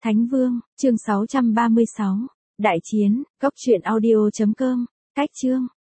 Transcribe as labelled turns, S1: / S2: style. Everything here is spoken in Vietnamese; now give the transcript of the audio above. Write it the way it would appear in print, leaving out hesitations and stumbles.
S1: Thánh Vương, chương 636. Đại chiến, cốc truyện audio.com. Cách chương.